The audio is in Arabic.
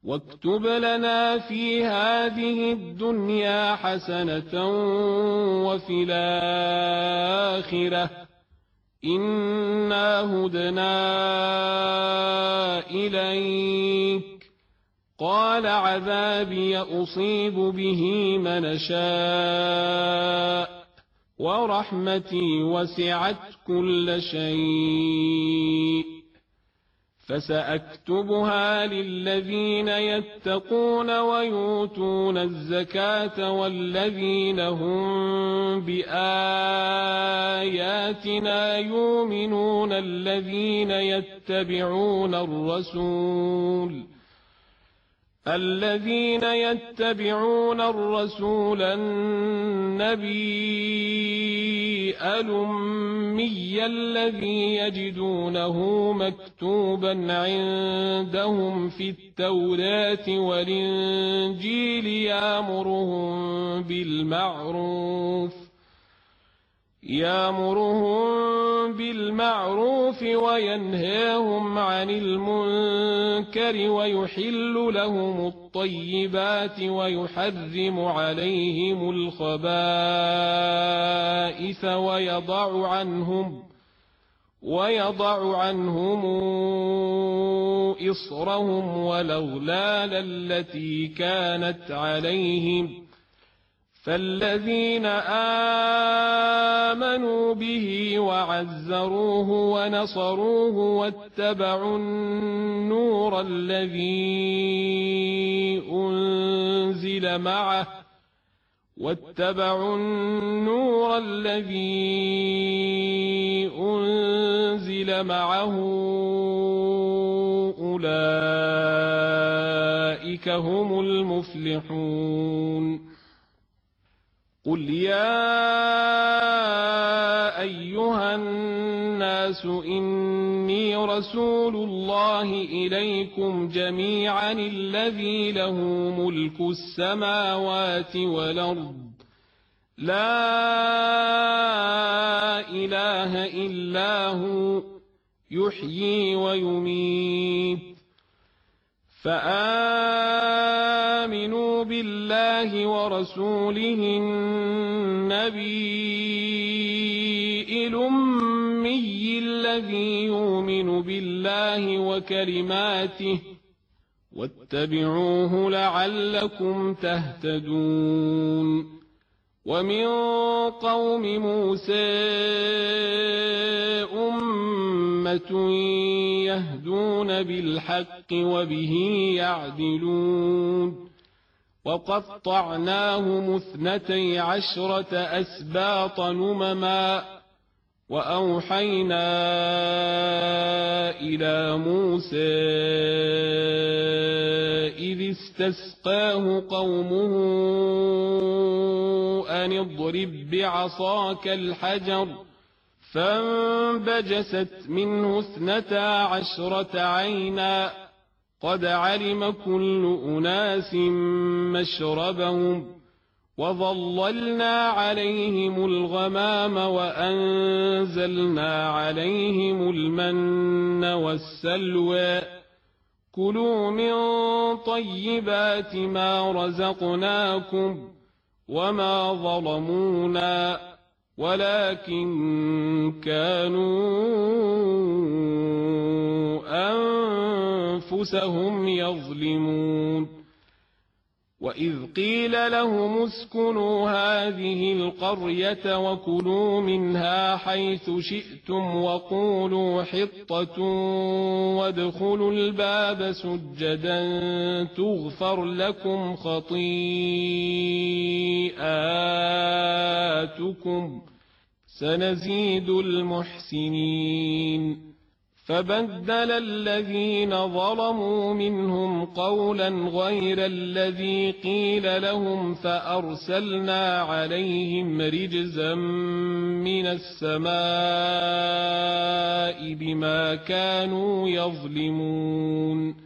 واكتب لنا في هذه الدنيا حسنة وفي الآخرة إنا هدنا إليك. قال عذابي أصيب به من شاء ورحمتي وسعت كل شيء فسأكتبها للذين يتقون ويؤتون الزكاة والذين هم بآياتنا يؤمنون الذين يتبعون الرسول النبي الأمي الذي يجدونه مكتوبا عندهم في التوراة والإنجيل يأمرهم بالمعروف وينهاهم عن المنكر ويحل لهم الطيبات ويحرم عليهم الخبائث ويضع عنهم إصرهم والأغلال التي كانت عليهم. فالذين آمنوا به وعزروه ونصروه واتبعوا النور الذي أنزل معه أولئك هم المفلحون. قل يا أيها الناس إني رسول الله إليكم جميعا الذي له ملك السماوات والأرض لا إله إلا هو يحيي ويميت. فآمنوا بالله ورسوله النبي الأمي الذي يؤمن بالله وكلماته واتبعوه لعلكم تهتدون. ومن قوم موسى أمة يهدون بالحق وبه يعدلون. وقطعناهم 12 أسباط أمما وأوحينا إلى موسى إذ استسقاه قومه أن اضرب بعصاك الحجر فانبجست منه 12 عينا قد علم كل أناس مشربهم وظللنا عليهم الغمام وأنزلنا عليهم المن والسلوى كلوا من طيبات ما رزقناكم وما ظلمونا ولكن كانوا أنفسهم يظلمون. وإذ قيل لهم اسكنوا هذه القرية وكلوا منها حيث شئتم وقولوا حطة وادخلوا الباب سجدا تغفر لكم خطيئاتكم سنزيد المحسنين. فبدل الذين ظلموا منهم قولا غير الذي قيل لهم فأرسلنا عليهم رجزا من السماء بما كانوا يظلمون.